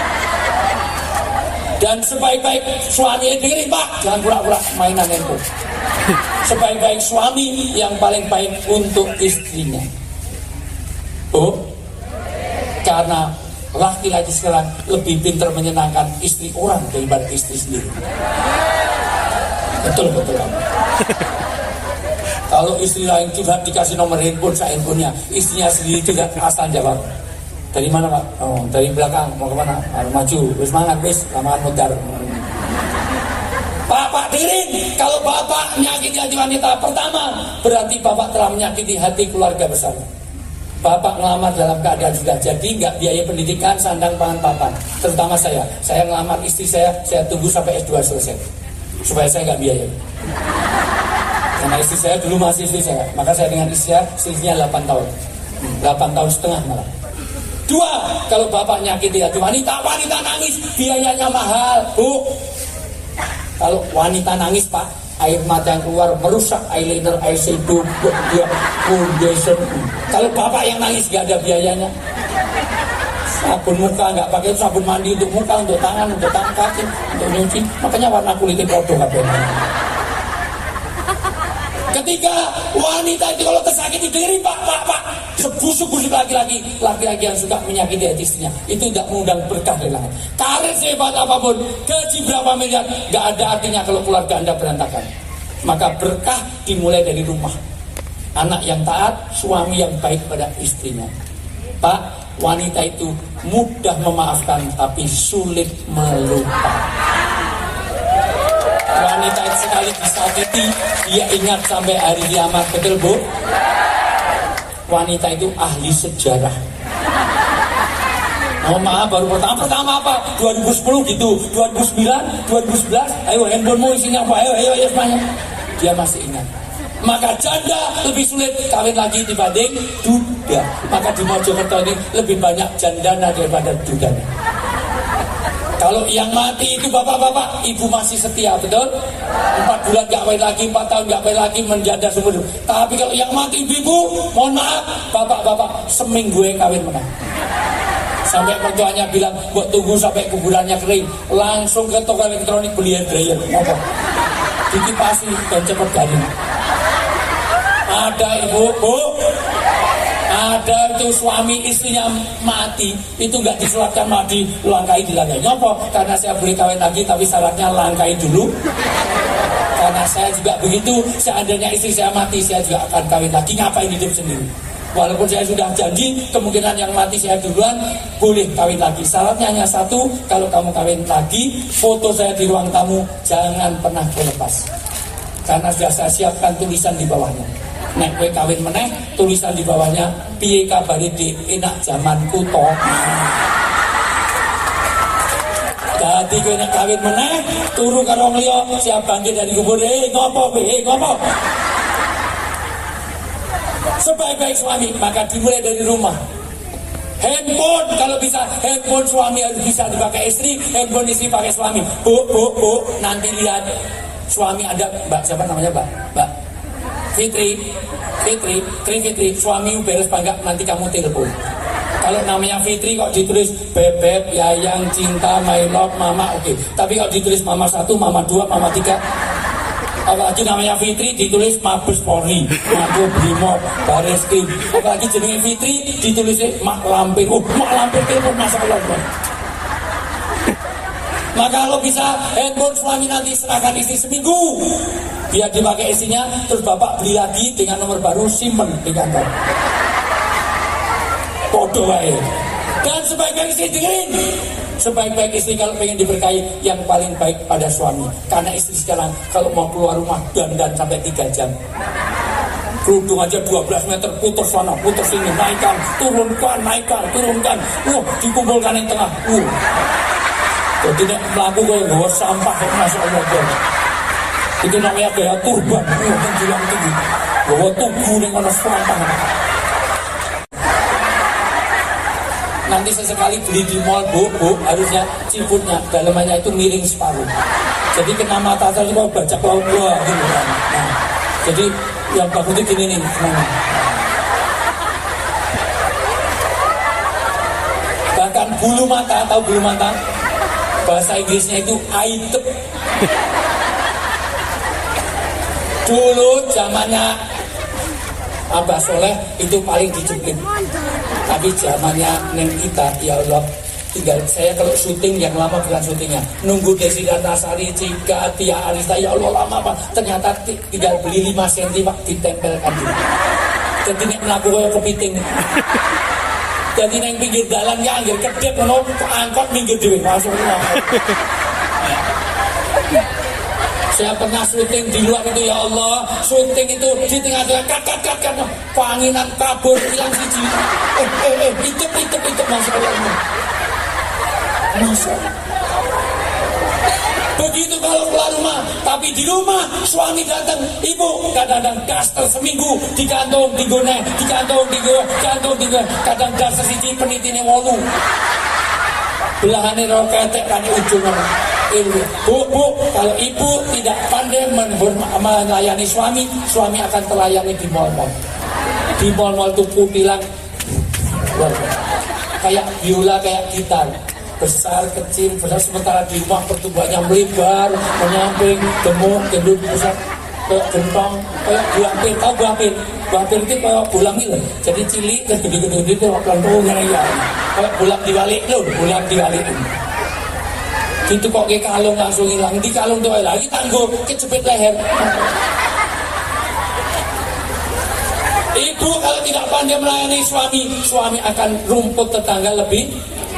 Dan sebaik-baik suami, dengerin Pak, jangan pura-pura mainan handphone. Sebaik-baik suami yang paling baik untuk istrinya. Oh, karena laki-laki sekarang lebih pintar menyenangkan istri orang daripada istri sendiri. Betul. Kalau istri lain juga dikasih nomor handphone, handphonenya, istrinya sendiri juga asal jawab. Dari mana Pak? Oh, dari belakang. Mau kemana? Maju. Wis semangat wis, lamaan mutar. Bapak dengerin, kalau Bapak menyakiti hati wanita, pertama berarti Bapak telah menyakiti hati keluarga besar. Bapak ngelamar dalam keadaan sudah jadi, nggak biaya pendidikan, sandang pangan papan. Terutama saya ngelamar istri saya tunggu sampai S2 selesai, supaya saya nggak biaya. Karena istri saya dulu masih istri saya, maka saya dengan istri saya, istrinya 8 tahun, 8 tahun setengah malah. 2, kalau Bapak nyakiti hati wanita nangis, biayanya mahal, Bu. Kalau wanita nangis Pak, air mata yang keluar merusak eyeliner, eyeshadow, foundation. Kalau Bapak yang nangis gak ada biayanya. Sabun muka nggak pakai, sabun mandi untuk muka, untuk tangan kaki, untuk nyuci. Makanya warna kulitnya bodoh katanya. Ketika wanita itu kalau tersakiti, dengerin Pak, sebusuk-busuk laki-laki yang suka menyakiti hati istrinya, itu tidak mengundang berkah dari langit. Karir sehebat apapun, gaji berapa miliar, nggak ada artinya kalau keluarga Anda berantakan. Maka berkah dimulai dari rumah. Anak yang taat, suami yang baik pada istrinya. Pak, wanita itu mudah memaafkan tapi sulit melupakan. Wanita itu sekali disakiti, dia ingat sampai hari kiamat. Betul, Bu? Wanita itu ahli sejarah. Oh maaf, baru pertama apa? 2010 gitu, 2009, 2011. Ayo handphonemu isinya apa? Ayo semuanya. Dia masih ingat. Maka janda lebih sulit kawin lagi dibanding duda. Maka di Mojokerto ini lebih banyak jandana daripada dudanya. Kalau yang mati itu bapak-bapak, ibu masih setia, betul? 4 bulan gak kawin lagi, 4 tahun gak kawin lagi, menjanda seumur hidup. Tapi kalau yang mati ibu, mohon maaf, bapak-bapak seminggu kawin menang. Sampai mertuanya bilang, buat tunggu sampai kuburannya kering, langsung ke toko elektronik beli hair dryer. Apa? Dikipasi dan cepat garing. Ada ibu, ada itu suami istrinya mati, itu nggak disolatkan mati, langkai Ngopo? Karena saya boleh kawin lagi, tapi syaratnya langkai dulu. Karena saya juga begitu, seandainya istri saya mati, saya juga akan kawin lagi. Ngapain hidup sendiri? Walaupun saya sudah janji, kemungkinan yang mati saya duluan, boleh kawin lagi. Syaratnya hanya satu, kalau kamu kawin lagi, foto saya di ruang tamu jangan pernah dilepas. Karena sudah saya siapkan tulisan di bawahnya. Nek kowe kawin meneh, tulisan di bawahnya, piye kabare Dik, enak zamanku to. Dadi kowe nek kawin meneh, turu karo wong liya, siap bangkit dari kubur, ngopo. Sebaik-baik suami, maka dimulai dari rumah. Handphone, kalau bisa handphone suami harus bisa dipakai istri, handphone istri pakai suami. Bu, nanti lihat suami Anda, Mbak, siapa namanya Mbak? Fitri, suami beres bangga, nanti kamu telepon. Kalau namanya Fitri kok ditulis Bebek, Yayang, Cinta, My Love, Mama, oke. Tapi kalau ditulis Mama 1, Mama 2, Mama 3, apalagi namanya Fitri ditulis Mabes Polri, Mako Brimob, Bareskrim. Apalagi jenenge Fitri ditulisnya Mak Lampir. Mak Lampir telepon, Masya Allah. Maka kalau bisa handphone suami nanti serahkan istri seminggu, biar dipakai istrinya, terus bapak beli lagi dengan nomor baru, simpen di kantor. Podo wae. Dan sebaik-baik istri dengerin, sebaik-baik istri kalau pengen diberkahi, yang paling baik pada suami. Karena istri sekarang kalau mau keluar rumah dandan sampai 3 jam. Kerudung aja 12 meter, puter sana, puter sini, naikkan, turunkan. Dikumpulkan yang tengah. Jadi nek mlaku kowe nggawa sampah kok Masya Allah. Itu namanya gaya turban, menjulang tinggi. Nggawa tugu ning ana sampah. Nanti sesekali beli di mall, Bu, harusnya ciputnya dalamannya itu miring separuh. Jadi kena mata saya mau baca laut gua gitu kan. Nah, jadi yang bagus itu gini nih. Bahkan bulu mata, tahu bulu mata? Bahasa Inggrisnya itu aitep. Dulu zamannya Abah Soleh itu paling dijepit. Tapi zamannya Neng kita, ya Allah, tinggal saya kalau syuting yang lama bukan syutingnya, nunggu Desi Ratnasari, Cika, Tia Arista, ya Allah lama apa? Ternyata tinggal beli 5 cm Pak, ditempelkan dulu. Jadi nek mlaku koyo kepiting. Jadi neng pinggir jalan ya anggir kedep ngono, angkot minggir dhewe maksudnya. Saya pernah syuting di luar itu, ya Allah, syuting itu di tengah-tengah kat panginan kabur hilang siji. Itep Masya Allah. Begitu kalau keluar rumah, tapi di rumah suami datang, ibu kadang-kadang daster seminggu digantung digone, digantung digone, kadang daster siji penitine 8. Belahane roketek kan ujungan. Bu, kalau ibu tidak pandai melayani suami akan terlayani di mal-mal. Di mal-mal itu bilang kayak biola, kayak gitar, besar, kecil, besar, sementara di rumah pertumbuhannya melebar, menyamping, gemuk, gendut, besar, kayak gentong, kayak buah pir. Tahu buah pir? Buah pir itu kayak bulang mil, jadi cilik, terus gede-gede itu pelan-pelan ya. Kayak bulang dibalik loh, bulang dibalik. Itu kok kayak kalung langsung hilang, di kalung tuh lagi tangguh, kejepit leher. Ibu kalau tidak pandai melayani suami akan rumput tetangga lebih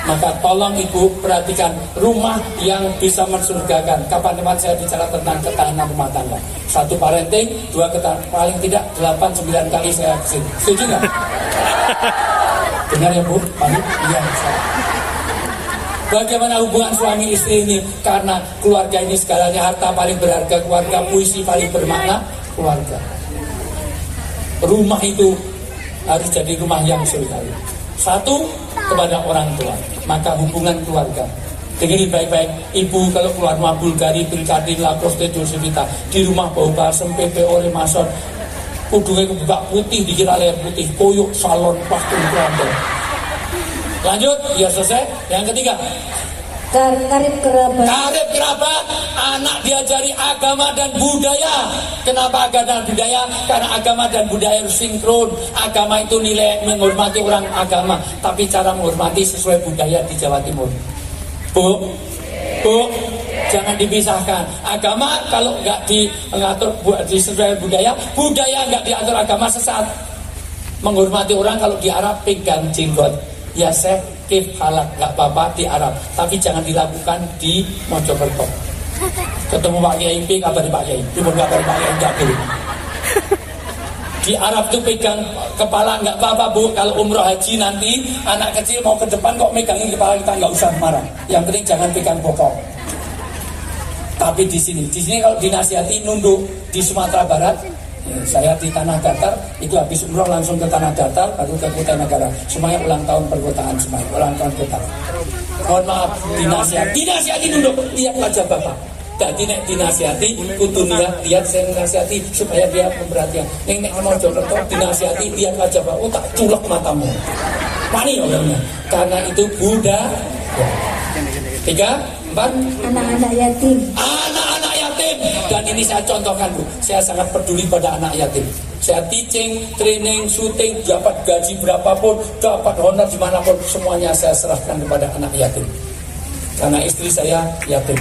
Maka tolong ibu perhatikan rumah yang bisa mensurgakan. Kapan-kapan saya bicara tentang ketahanan rumah tangga. 1 parenting, 2 ketahanan, paling tidak 8-9 kali saya kesini. Setuju nggak? Benar ya Bu? Iya. Bagaimana hubungan suami istri ini? Karena keluarga ini segalanya, harta paling berharga keluarga, puisi paling bermakna keluarga. Rumah itu harus jadi rumah yang surgawi. 1 kepada orang tua, maka hubungan keluarga. Dengerin baik-baik, ibu kalau keluar rumah Bulgari, Bilkadin, Lacoste, Josevita, di rumah bau balsem, PPO, Remason, kudungnya kebuka putih, dikira leher putih, koyok, salon, waktu keranda. Lanjut, ya selesai. Yang ketiga, karib kerabat. Karib kerabat, anak diajari agama dan budaya. Kenapa agama dan budaya? Karena agama dan budaya harus sinkron. Agama itu nilai menghormati orang agama, tapi cara menghormati sesuai budaya di Jawa Timur. Bu, jangan dipisahkan. Agama kalau nggak diatur sesuai budaya, budaya nggak diatur agama sesat. Menghormati orang kalau di Arab pegang jenggot, ya Syekh kif halak, nggak apa-apa di Arab, tapi jangan dilakukan di Mojokerto. Ketemu Pak Kiai, kabar Pak Kiai, cuma kabar Pak Kiai nggak boleh. Di Arab tuh pegang kepala nggak apa-apa Bu. Kalau umroh haji nanti anak kecil mau ke depan kok megangin kepala kita, nggak usah marah. Yang penting jangan pegang pokok. Tapi di sini kalau dinasihati nunduk. Di Sumatera Barat, saya di Tanah Datar itu habis umroh langsung ke Tanah Datar, baru ke Kota Negara. Semuanya ulang tahun perkotaan, semuanya ulang tahun kota. Mohon maaf, dinasihati nunduk, lihat wajah Bapak. Jadi nek dinasihati, kudu lihat saya dinasihati supaya dia memperhatikan. Nek mau Jokerto dinasihati, lihat wajah Bapak, oh tak culok matamu. Mani orangnya, karena itu budaya. 3, 4, anak-anak yatim. Anak-anak yatim. Dan ini saya contohkan Bu, saya sangat peduli pada anak yatim. Saya teaching, training, syuting, dapat gaji berapapun, dapat honor dimanapun, semuanya saya serahkan kepada anak yatim. Karena istri saya yatim.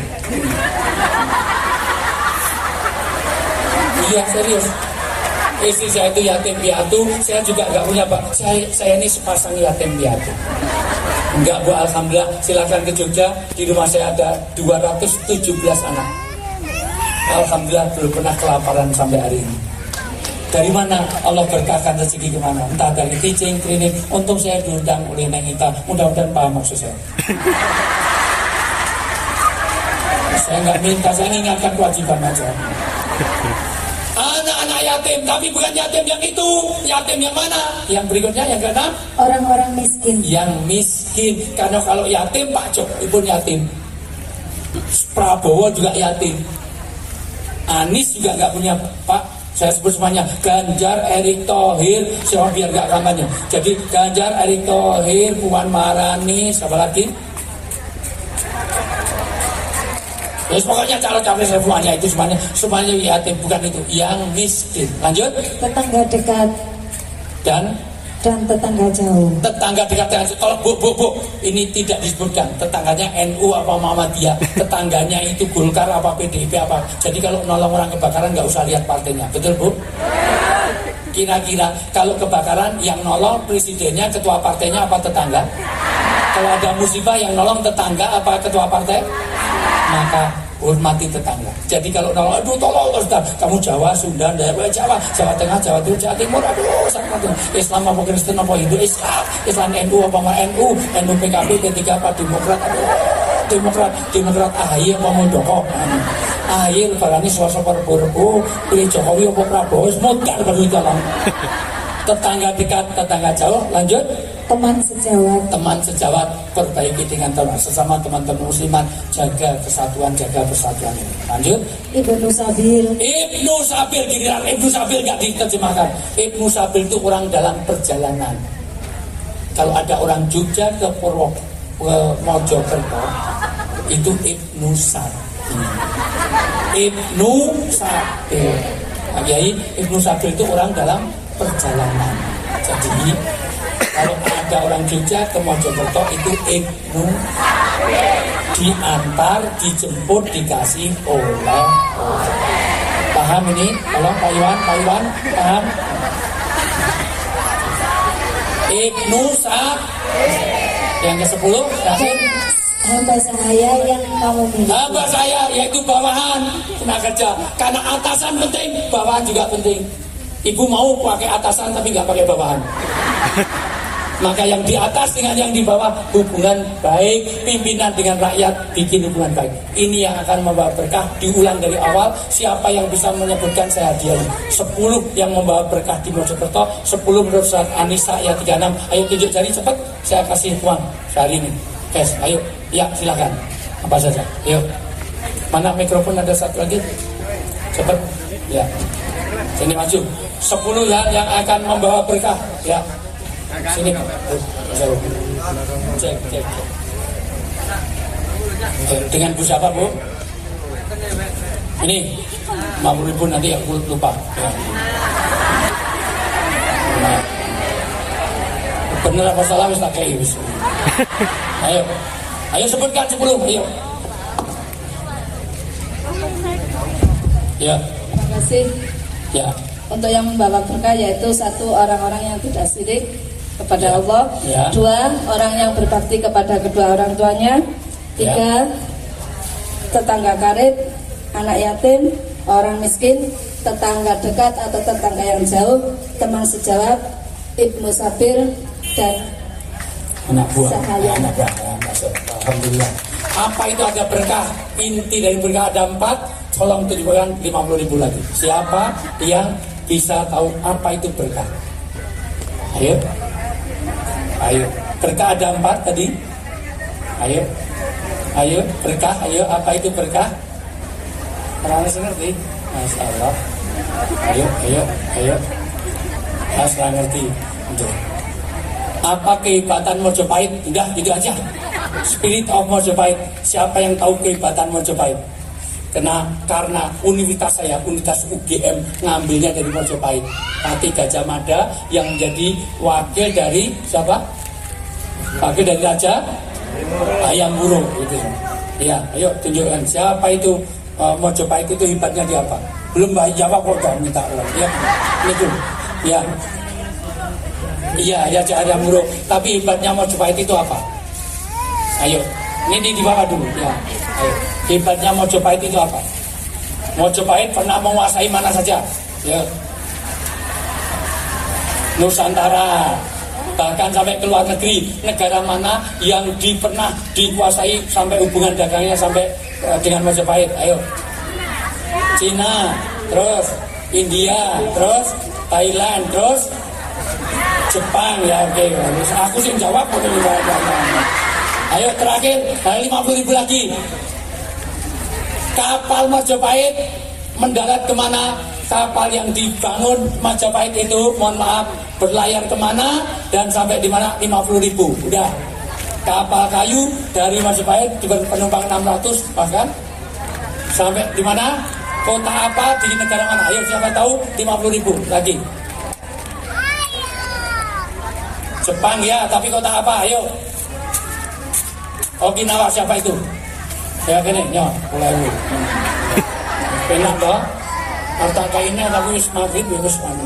Iya serius. Istri saya itu yatim piatu, saya juga nggak punya Pak. Saya ini sepasang yatim piatu. Enggak Bu, alhamdulillah. Silakan ke Jogja, di rumah saya ada 217 anak. Alhamdulillah belum pernah kelaparan sampai hari ini. Dari mana Allah berkahkan rezeki kemana? Entah dari teaching, training. Untung saya diundang oleh Neng Ita. Mudah-mudahan paham maksud saya. Saya nggak minta, saya ingatkan kewajiban aja. Anak-anak yatim, tapi bukan yatim yang itu. Yatim yang mana? Yang berikutnya, yang keenam, orang-orang miskin. Yang miskin. Karena kalau yatim, Pak Jokowi pun yatim, Prabowo juga yatim, Anies juga nggak punya Pak. Saya sebut semuanya Ganjar, Erick Thohir, siapa biar nggak kampanye. Jadi Ganjar, Erick Thohir, Puan Maharani, siapa lagi? Terus pokoknya calon-calon semuanya itu semuanya yatim, bukan itu, yang miskin. Lanjut. Tetangga dekat dan tetangga jauh. Tetangga dekat dengan tolong Bu, ini tidak disebutkan tetangganya NU apa Muhammadiyah, tetangganya itu Golkar apa PDIP apa. Jadi kalau nolong orang kebakaran nggak usah lihat partainya, betul Bu? Kira-kira kalau kebakaran yang nolong presidennya, ketua partainya apa tetangga? Kalau ada musibah yang nolong tetangga apa ketua partai? Maka hormati tetangga. Jadi kalau nolong, aduh tolong Ustaz, kamu Jawa, Sunda, Jawa Tengah, Jawa Timur, Jawa Timur, aduh sangat Islam apa Kristen apa Hindu, Islam NU apa NU PKB, P3 apa Demokrat, aduh Demokrat AHY apa Muldoko, AHY lebarani suasa Prabowo, pilih Jokowi apa Prabowo, modal baru jalan. Tetangga dekat, tetangga jauh. Lanjut. Teman sejawat perbaiki dengan sesama teman-teman muslimat, jaga kesatuan, jaga persatuan ini. Lanjut. Ibnu Sabil giliran Ibnu Sabil nggak diterjemahkan. Ibnu Sabil itu orang dalam perjalanan. Kalau ada orang Jogja ke Mojokerto, itu Ibnu Sabil. Ibnu Sabil. Kiai, Ibnu Sabil itu orang dalam perjalanan. Jadi kalau ada orang Jogja ke Mojokerto itu Ibnu diantar, dijemput, dikasih oleh. Paham ini? Tolong Pak Iwan, paham? Ibnu Sabil. Yang ke-10 terakhir. Hamba saya yang kamu miliki. Hamba saya yaitu bawahan tenaga kerja. Karena atasan penting, bawahan juga penting. Ibu mau pakai atasan tapi nggak pakai bawahan. Maka yang di atas dengan yang di bawah hubungan baik, pimpinan dengan rakyat bikin hubungan baik. Ini yang akan membawa berkah. Diulang dari awal, siapa yang bisa menyebutkan saya hadiah 10 yang membawa berkah di Mojokerto, 10 menurut surat An-Nisa ayat 36. Ayo tunjuk jari cepat, saya kasih uang sehari ini. Guys, ayo, ya silakan. Apa saja, ayo. Mana mikrofon, ada satu lagi, cepat, ya. Sini maju. 10 ya yang akan membawa berkah, ya. Sini, cek. Dengan Bu siapa, Bu? Ini 50.000 nanti aku lupa. Ya. Nah. Bener apa salah wis tak kei wis. Ayo sebutkan 10, ayo. Ya. Terima kasih. Ya. Untuk yang membawa berkah yaitu 1, orang-orang yang tidak syirik kepada Allah. Ya. 2, orang yang berbakti kepada kedua orang tuanya. 3, tetangga karib, anak yatim, orang miskin, tetangga dekat atau tetangga yang jauh, teman sejawat, ibnu sabir, dan anak buah. sahaya. Anak buah. Alhamdulillah. Apa itu ada berkah? Inti dari berkah ada 4. Tolong tunjukkan 50.000 lagi. Siapa yang bisa tahu apa itu berkah? Ayo. Berkah ada 4 tadi. Ayo berkah. Ayo, apa itu berkah? Orang ngerti? Masya Allah. Ayo. Asal ngerti. Apa kehebatan Mojopahit? Udah gitu aja. Spirit of Mojopahit. Siapa yang tahu kehebatan Mojopahit? Karena universitas saya, universitas UGM, ngambilnya dari Mojopahit. Pati Gajah Mada yang menjadi wakil dari siapa? Wakil dari Raja Hayam Wuruk gitu. Ya, ayo tunjukkan siapa itu Mojopahit itu hebatnya di apa? Belum jawab kok udah minta ulang. Ya, itu. Ya. Iya, Raja Hayam Wuruk. Tapi hebatnya Mojopahit itu apa? Ayo, ini di bawah dulu. Ya, ayo. Hebatnya Mojopahit itu apa? Mojopahit pernah menguasai mana saja? Ya. Nusantara, bahkan sampai ke luar negeri. Negara mana yang pernah dikuasai sampai hubungan dagangnya sampai dengan Mojopahit? Ayo. Cina, terus India, terus Thailand, terus Jepang. Ya oke. Aku sih jawab. Ayo terakhir, 50.000 lagi. Kapal Majapahit mendarat kemana? Kapal yang dibangun Majapahit itu, mohon maaf, berlayar kemana dan sampai di mana? 50.000. Udah. Kapal kayu dari Majapahit penumpang 600 bahkan sampai di mana? Kota apa di negara mana? Ayo siapa tahu? 50.000 lagi. Jepang ya, tapi kota apa? Ayo. Okinawa siapa itu? Ya gini, ya, mulai dulu. Penak toh? Harta kainnya tapi wis maghrib wis anu.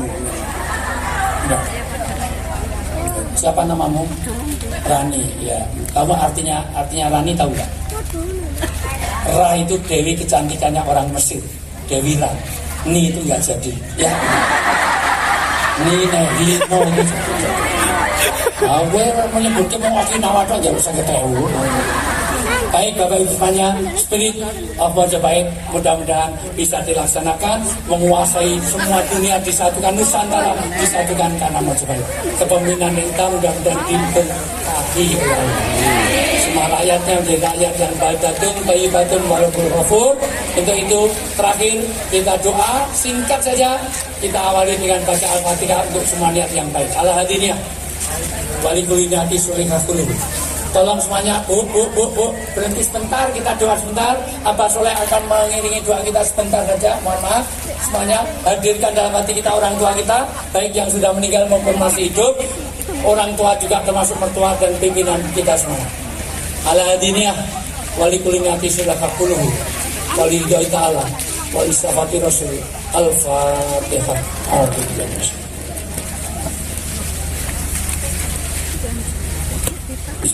Siapa namamu? Rani, ya. Kamu artinya Rani tahu nggak? Ra itu dewi kecantikannya orang Mesir, Dewi Ra. Ni itu nggak jadi, ya. Ni no itu. Aku menyebutnya mau Okinawa tuh jangan usah ketahui. Baik Bapak Ibu sekalian, Spirit of Mojopahit mudah-mudahan bisa dilaksanakan, menguasai semua dunia, disatukan Nusantara, disatukan karena Mojopahit. Kepemimpinan kita mudah-mudahan diberkahi oleh Allah. Semua rakyatnya menjadi rakyat yang baldatun, thayyibatun, walaupun ghafur. Untuk itu terakhir kita doa singkat saja, kita awali dengan baca Al-Fatihah untuk semua niat yang baik. Al-Hadiniyah Walikulinati Sulikakulu. Tolong semuanya, bu, berhenti sebentar, kita doa sebentar. Abah Soleh akan mengiringi doa kita sebentar saja. Mohon maaf, semuanya hadirkan dalam hati kita orang tua kita, baik yang sudah meninggal maupun masih hidup. Orang tua juga termasuk mertua dan pimpinan kita semua. Al-Hadiniyah Walikulinati Sulikakulu Walidoi ta'ala Walisafati Rasul Al-Fatihah. Bismillah.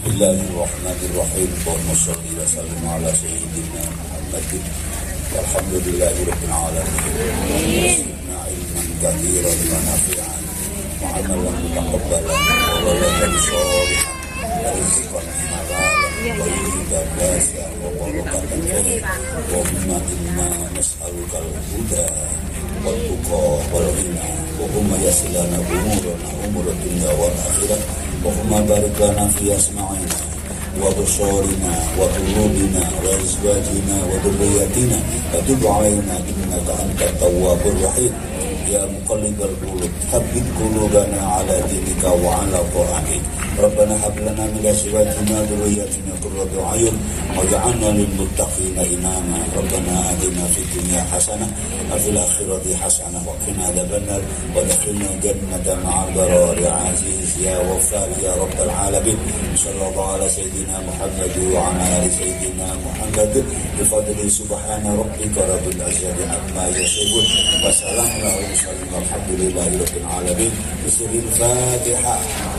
Bismillahirrahmanirrahim. Allahumma shalli wa sallim ala sayyidina Muhammadin walhamdulillahirabbil alamin. Zidna ilman katsiran wa nafi'an wa 'amalan mutaqabbalan wa waladan shalihan wa rizqan halalan wa hidan wasi'an wa barakatan fihi wa inna nas'aluka al-huda wal tuqa wal ghina wa hum yaslana umurana dunya wal akhirah. Allahumma barik lana fi asma'ina wa absarina wa qulubina wa azwajina wa dhurriyyatina wa tub 'alaina innaka antat tawwabur rahim. Ya muqallibal qulub thabbit qulubana 'ala dinika wa 'ala ta'atik. Rabbana hab lana min azwajina wa dhurriyyatina qurrata a'yun waj'alna lil muttaqina imama. Rabbana atina fid dunya hasanah wa fil akhirati hasanah wa qina adzabannar wa adkhilna jannata ma'al abrar ya aziz ya waffar ya rabbal alamin. Sallallahu ala sayyidina Muhammad wa ala ali sayyidina Muhammad bi fadli subhana rabbika rabbil izzati amma yasifun wa salamun alal mursalin walhamdulillahi rabbil alamin. Bismillahirrahmanirrahim.